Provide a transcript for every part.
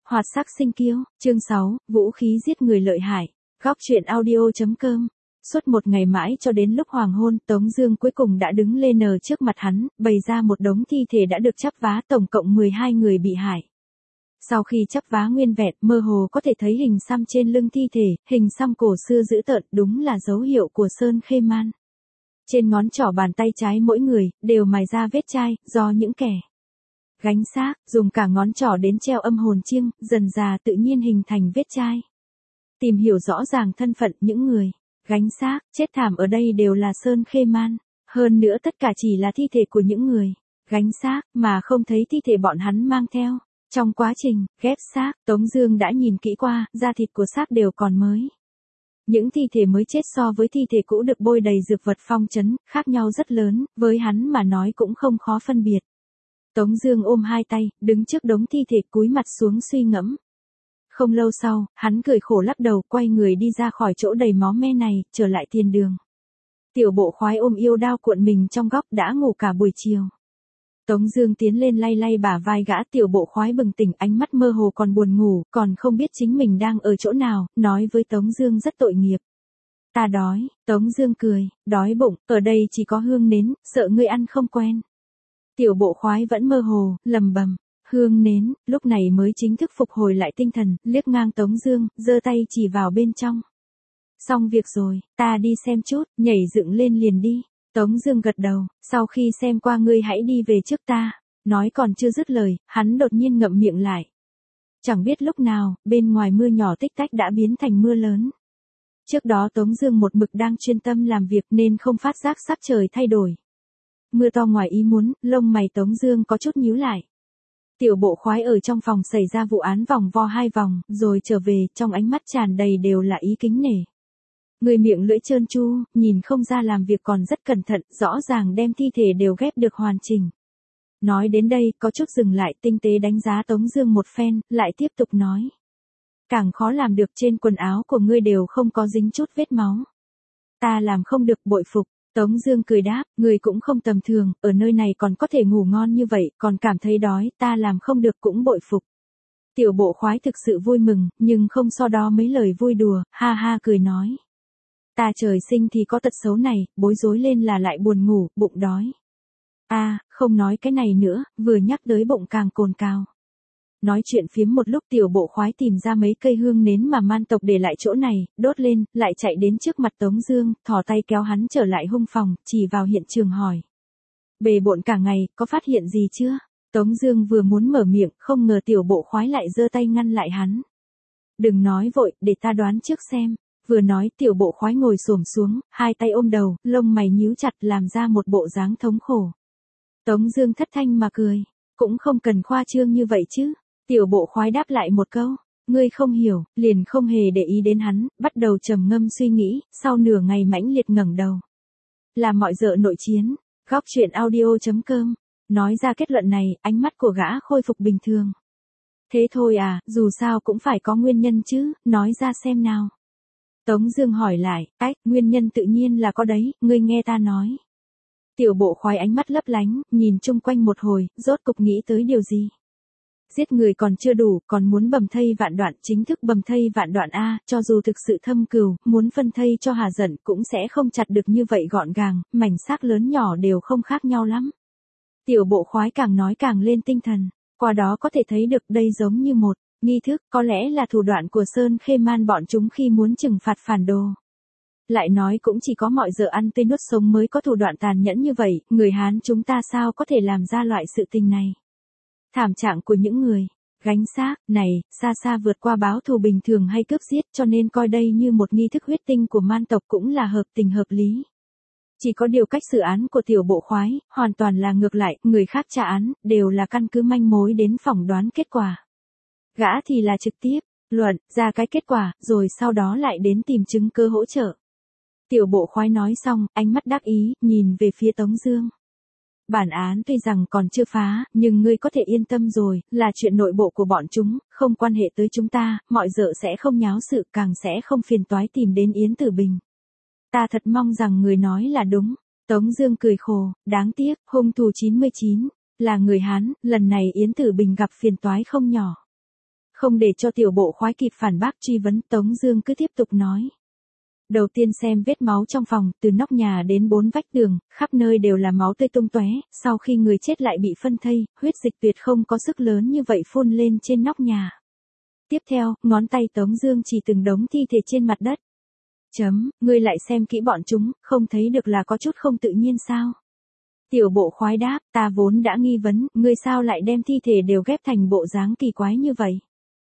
Hoạt sắc sinh kiêu, chương 6, vũ khí giết người lợi hại. Góc truyện audio.com. Suốt một ngày mãi cho đến lúc hoàng hôn, Tống Dương cuối cùng đã đứng lên ở trước mặt hắn, bày ra một đống thi thể đã được chắp vá, tổng cộng 12 người bị hại. Sau khi chắp vá nguyên vẹn, mơ hồ có thể thấy hình xăm trên lưng thi thể, hình xăm cổ xưa dữ tợn, đúng là dấu hiệu của Sơn Khê Man. Trên ngón trỏ bàn tay trái mỗi người đều mài ra vết chai, do những kẻ gánh xác dùng cả ngón trỏ đến treo âm hồn chiêng, dần dà tự nhiên hình thành vết chai. Tìm hiểu rõ ràng thân phận những người gánh xác chết thảm ở đây đều là Sơn Khê Man. Hơn nữa tất cả chỉ là thi thể của những người gánh xác, mà không thấy thi thể bọn hắn mang theo. Trong quá trình ghép xác, Tống Dương đã nhìn kỹ qua, da thịt của xác đều còn mới. Những thi thể mới chết so với thi thể cũ được bôi đầy dược vật phong trấn, khác nhau rất lớn, với hắn mà nói cũng không khó phân biệt. Tống Dương ôm hai tay, đứng trước đống thi thể cúi mặt xuống suy ngẫm. Không lâu sau, hắn cười khổ lắc đầu, quay người đi ra khỏi chỗ đầy máu me này, trở lại thiên đường. Tiểu Bộ Khoái ôm yêu đao cuộn mình trong góc, đã ngủ cả buổi chiều. Tống Dương tiến lên lay lay bả vai gã. Tiểu Bộ Khoái bừng tỉnh, ánh mắt mơ hồ còn buồn ngủ, còn không biết chính mình đang ở chỗ nào, nói với Tống Dương rất tội nghiệp. Ta đói. Tống Dương cười, đói bụng, ở đây chỉ có hương nến, sợ ngươi ăn không quen. Tiểu Bộ Khoái vẫn mơ hồ, lầm bầm, hương nến, lúc này mới chính thức phục hồi lại tinh thần, liếc ngang Tống Dương, giơ tay chỉ vào bên trong. Xong việc rồi, ta đi xem chút, nhảy dựng lên liền đi. Tống Dương gật đầu, sau khi xem qua ngươi hãy đi về trước ta. Nói còn chưa dứt lời, hắn đột nhiên ngậm miệng lại. Chẳng biết lúc nào, bên ngoài mưa nhỏ tích tách đã biến thành mưa lớn. Trước đó Tống Dương một mực đang chuyên tâm làm việc nên không phát giác sắc trời thay đổi. Mưa to ngoài ý muốn, lông mày Tống Dương có chút nhíu lại. Tiểu Bộ Khoái ở trong phòng xảy ra vụ án vòng vo 2 vòng, rồi trở về, trong ánh mắt tràn đầy đều là ý kính nể. Người miệng lưỡi trơn tru, nhìn không ra làm việc còn rất cẩn thận, rõ ràng đem thi thể đều ghép được hoàn chỉnh. Nói đến đây, có chút dừng lại, tinh tế đánh giá Tống Dương một phen, lại tiếp tục nói. Càng khó làm được, trên quần áo của ngươi đều không có dính chút vết máu. Ta làm không được, bội phục. Tống Dương cười đáp, người cũng không tầm thường, ở nơi này còn có thể ngủ ngon như vậy, còn cảm thấy đói, ta làm không được cũng bội phục. Tiểu Bộ Khoái thực sự vui mừng, nhưng không so đo mấy lời vui đùa, ha ha cười nói. Ta trời sinh thì có tật xấu này, bối rối lên là lại buồn ngủ, bụng đói. Không nói cái này nữa, vừa nhắc tới bụng càng cồn cào. Nói chuyện phiếm một lúc, Tiểu Bộ Khoái tìm ra mấy cây hương nến mà man tộc để lại chỗ này, đốt lên, lại chạy đến trước mặt Tống Dương, thò tay kéo hắn trở lại hung phòng, chỉ vào hiện trường hỏi. Bề bộn cả ngày, có phát hiện gì chưa? Tống Dương vừa muốn mở miệng, không ngờ Tiểu Bộ Khoái lại giơ tay ngăn lại hắn. Đừng nói vội, để ta đoán trước xem. Vừa nói, Tiểu Bộ Khoái ngồi xổm xuống, hai tay ôm đầu, lông mày nhíu chặt, làm ra một bộ dáng thống khổ. Tống Dương thất thanh mà cười, cũng không cần khoa trương như vậy chứ. Tiểu Bộ Khoái đáp lại một câu, ngươi không hiểu, liền không hề để ý đến hắn, bắt đầu trầm ngâm suy nghĩ, sau nửa ngày mãnh liệt ngẩng đầu. Là mọi dợ nội chiến. Góc truyện audio.com. Nói ra kết luận này, ánh mắt của gã khôi phục bình thường. Thế thôi à, dù sao cũng phải có nguyên nhân chứ, nói ra xem nào. Tống Dương hỏi lại, nguyên nhân tự nhiên là có đấy, ngươi nghe ta nói. Tiểu Bộ Khoái ánh mắt lấp lánh, nhìn chung quanh một hồi, rốt cục nghĩ tới điều gì. Giết người còn chưa đủ, còn muốn bầm thây vạn đoạn, chính thức bầm thây vạn đoạn cho dù thực sự thâm cừu, muốn phân thây cho hà giận cũng sẽ không chặt được như vậy gọn gàng, mảnh xác lớn nhỏ đều không khác nhau lắm. Tiểu Bộ Khoái càng nói càng lên tinh thần, qua đó có thể thấy được đây giống như một nghi thức, có lẽ là thủ đoạn của Sơn Khê Man bọn chúng khi muốn trừng phạt phản đồ. Lại nói cũng chỉ có mọi giờ ăn tươi nuốt sống mới có thủ đoạn tàn nhẫn như vậy, người Hán chúng ta sao có thể làm ra loại sự tình này. Thảm trạng của những người gánh xác này, xa xa vượt qua báo thù bình thường hay cướp giết, cho nên coi đây như một nghi thức huyết tinh của man tộc cũng là hợp tình hợp lý. Chỉ có điều cách xử án của Tiểu Bộ Khoái, hoàn toàn là ngược lại, người khác trả án, đều là căn cứ manh mối đến phỏng đoán kết quả. Gã thì là trực tiếp luận ra cái kết quả, rồi sau đó lại đến tìm chứng cứ hỗ trợ. Tiểu Bộ Khoái nói xong, ánh mắt đắc ý, nhìn về phía Tống Dương. Bản án tuy rằng còn chưa phá, nhưng ngươi có thể yên tâm rồi, là chuyện nội bộ của bọn chúng, không quan hệ tới chúng ta, mọi dợ sẽ không nháo sự, càng sẽ không phiền toái tìm đến Yến Tử Bình. Ta thật mong rằng người nói là đúng. Tống Dương cười khổ, đáng tiếc, hung thủ 99 là người Hán, lần này Yến Tử Bình gặp phiền toái không nhỏ. Không để cho tiểu bộ khoái kịp phản bác truy vấn, Tống Dương cứ tiếp tục nói. Đầu tiên xem vết máu trong phòng, từ nóc nhà đến 4 vách tường, khắp nơi đều là máu tươi tung tóe. Sau khi người chết lại bị phân thây, huyết dịch tuyệt không có sức lớn như vậy phun lên trên nóc nhà. Tiếp theo, ngón tay Tống Dương chỉ từng đống thi thể trên mặt đất. Ngươi lại xem kỹ bọn chúng, không thấy được là có chút không tự nhiên sao? Tiểu bộ khoái đáp, ta vốn đã nghi vấn, ngươi sao lại đem thi thể đều ghép thành bộ dáng kỳ quái như vậy?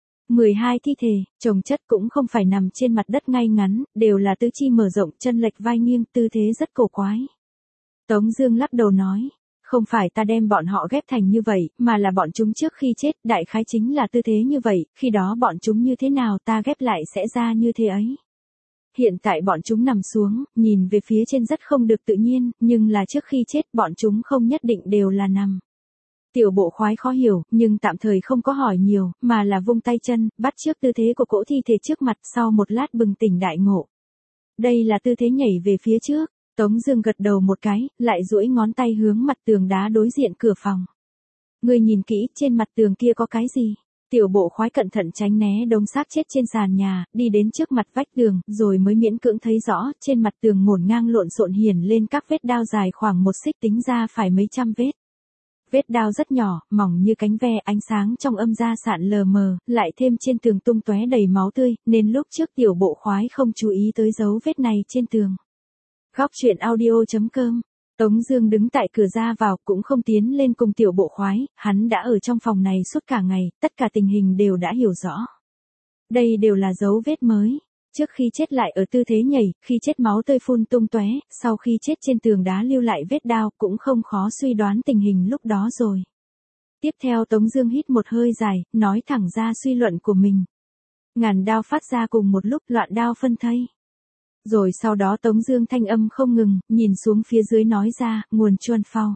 12 thi thể, chồng chất cũng không phải nằm trên mặt đất ngay ngắn, đều là tứ chi mở rộng, chân lệch vai nghiêng, tư thế rất cổ quái. Tống Dương lắc đầu nói, không phải ta đem bọn họ ghép thành như vậy, mà là bọn chúng trước khi chết, đại khái chính là tư thế như vậy, khi đó bọn chúng như thế nào ta ghép lại sẽ ra như thế ấy. Hiện tại bọn chúng nằm xuống, nhìn về phía trên rất không được tự nhiên, nhưng là trước khi chết bọn chúng không nhất định đều là nằm. Tiểu bộ khoái khó hiểu, nhưng tạm thời không có hỏi nhiều, mà là vung tay chân, bắt chước tư thế của cỗ thi thể trước mặt, sau một lát bừng tỉnh đại ngộ. Đây là tư thế nhảy về phía trước. Tống Dương gật đầu một cái, lại duỗi ngón tay hướng mặt tường đá đối diện cửa phòng. Ngươi nhìn kỹ, trên mặt tường kia có cái gì? Tiểu bộ khoái cẩn thận tránh né đống xác chết trên sàn nhà, đi đến trước mặt vách tường, rồi mới miễn cưỡng thấy rõ, trên mặt tường ngổn ngang lộn xộn hiển lên các vết đao dài khoảng 1 xích, tính ra phải mấy trăm vết. Vết đao rất nhỏ, mỏng như cánh ve, ánh sáng trong âm ra sạn lờ mờ, lại thêm trên tường tung tóe đầy máu tươi, nên lúc trước tiểu bộ khoái không chú ý tới dấu vết này trên tường. Góc truyện audio.com. Tống Dương đứng tại cửa ra vào, cũng không tiến lên cùng tiểu bộ khoái, hắn đã ở trong phòng này suốt cả ngày, tất cả tình hình đều đã hiểu rõ. Đây đều là dấu vết mới. Trước khi chết lại ở tư thế nhảy, khi chết máu tươi phun tung tóe, sau khi chết trên tường đá lưu lại vết đao, cũng không khó suy đoán tình hình lúc đó rồi. Tiếp theo Tống Dương hít một hơi dài, nói thẳng ra suy luận của mình. Ngàn đao phát ra cùng một lúc, loạn đao phân thây. Rồi sau đó Tống Dương thanh âm không ngừng, nhìn xuống phía dưới nói ra, nguồn Chuan Phao.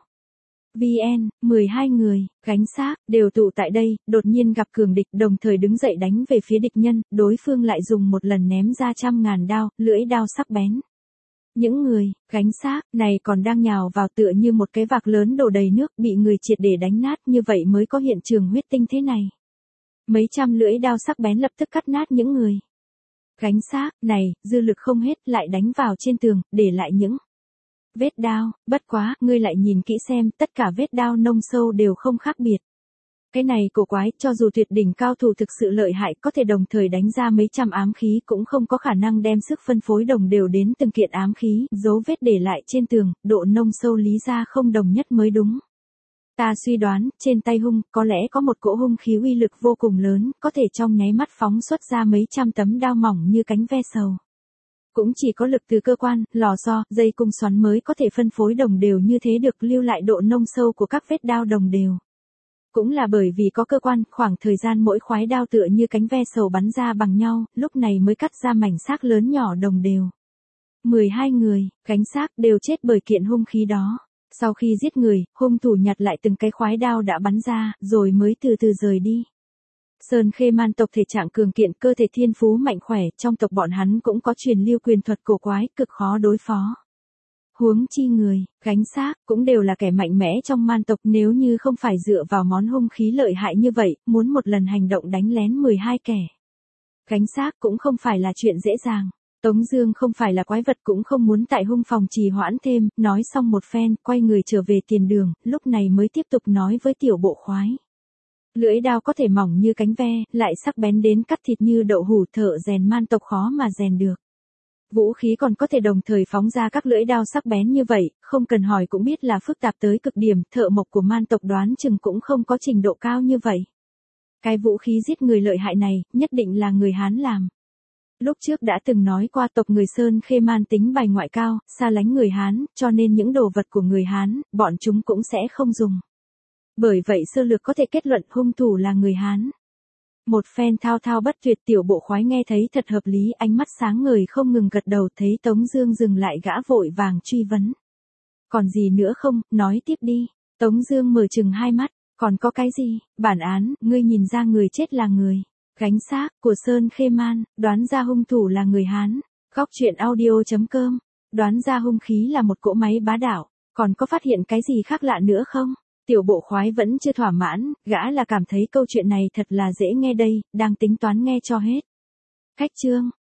VN, 12 người, gánh xác, đều tụ tại đây, đột nhiên gặp cường địch, đồng thời đứng dậy đánh về phía địch nhân, đối phương lại dùng một lần ném ra trăm ngàn đao, lưỡi đao sắc bén. Những người, gánh xác, này còn đang nhào vào tựa như một cái vạc lớn đổ đầy nước, bị người triệt để đánh nát, như vậy mới có hiện trường huyết tinh thế này. Mấy trăm lưỡi đao sắc bén lập tức cắt nát những người gánh xác, này, dư lực không hết, lại đánh vào trên tường, để lại những vết đao. Bất quá, ngươi lại nhìn kỹ xem, tất cả vết đao nông sâu đều không khác biệt. Cái này cổ quái, cho dù tuyệt đỉnh cao thủ thực sự lợi hại, có thể đồng thời đánh ra mấy trăm ám khí, cũng không có khả năng đem sức phân phối đồng đều đến từng kiện ám khí, dấu vết để lại trên tường, độ nông sâu lý ra không đồng nhất mới đúng. Ta suy đoán, trên tay hung, có lẽ có một cỗ hung khí uy lực vô cùng lớn, có thể trong nháy mắt phóng xuất ra mấy trăm tấm đao mỏng như cánh ve sầu. Cũng chỉ có lực từ cơ quan, lò xo, dây cung xoắn mới có thể phân phối đồng đều như thế, được lưu lại độ nông sâu của các vết đao đồng đều. Cũng là bởi vì có cơ quan, khoảng thời gian mỗi khoái đao tựa như cánh ve sầu bắn ra bằng nhau, lúc này mới cắt ra mảnh xác lớn nhỏ đồng đều. 12 người, gánh xác, đều chết bởi kiện hung khí đó. Sau khi giết người, hung thủ nhặt lại từng cái khoái đao đã bắn ra, rồi mới từ từ rời đi. Sơn Khê Man tộc thể trạng cường kiện, cơ thể thiên phú mạnh khỏe, trong tộc bọn hắn cũng có truyền lưu quyền thuật cổ quái, cực khó đối phó. Huống chi người, gánh xác, cũng đều là kẻ mạnh mẽ trong man tộc, nếu như không phải dựa vào món hung khí lợi hại như vậy, muốn một lần hành động đánh lén 12 kẻ gánh xác cũng không phải là chuyện dễ dàng. Tống Dương không phải là quái vật, cũng không muốn tại hung phòng trì hoãn thêm, nói xong một phen, quay người trở về tiền đường, lúc này mới tiếp tục nói với tiểu bộ khoái. Lưỡi đao có thể mỏng như cánh ve, lại sắc bén đến cắt thịt như đậu hủ, thợ rèn man tộc khó mà rèn được. Vũ khí còn có thể đồng thời phóng ra các lưỡi đao sắc bén như vậy, không cần hỏi cũng biết là phức tạp tới cực điểm, thợ mộc của man tộc đoán chừng cũng không có trình độ cao như vậy. Cái vũ khí giết người lợi hại này, nhất định là người Hán làm. Lúc trước đã từng nói qua, tộc người Sơn Khê Man tính bài ngoại cao, xa lánh người Hán, cho nên những đồ vật của người Hán, bọn chúng cũng sẽ không dùng. Bởi vậy sơ lược có thể kết luận hung thủ là người Hán. Một phen thao thao bất tuyệt, tiểu bộ khoái nghe thấy thật hợp lý, ánh mắt sáng ngời không ngừng gật đầu, thấy Tống Dương dừng lại gã vội vàng truy vấn. Còn gì nữa không, nói tiếp đi. Tống Dương mở trừng hai mắt, còn có cái gì? Bản án, ngươi nhìn ra người chết là người gánh xác của Sơn Khê Man, đoán ra hung thủ là người Hán. Góc truyện audio.com, đoán ra hung khí là một cỗ máy bá đạo, còn có phát hiện cái gì khác lạ nữa không? Tiểu bộ khoái vẫn chưa thỏa mãn, gã là cảm thấy câu chuyện này thật là dễ nghe đây, đang tính toán nghe cho hết. Khách Trương,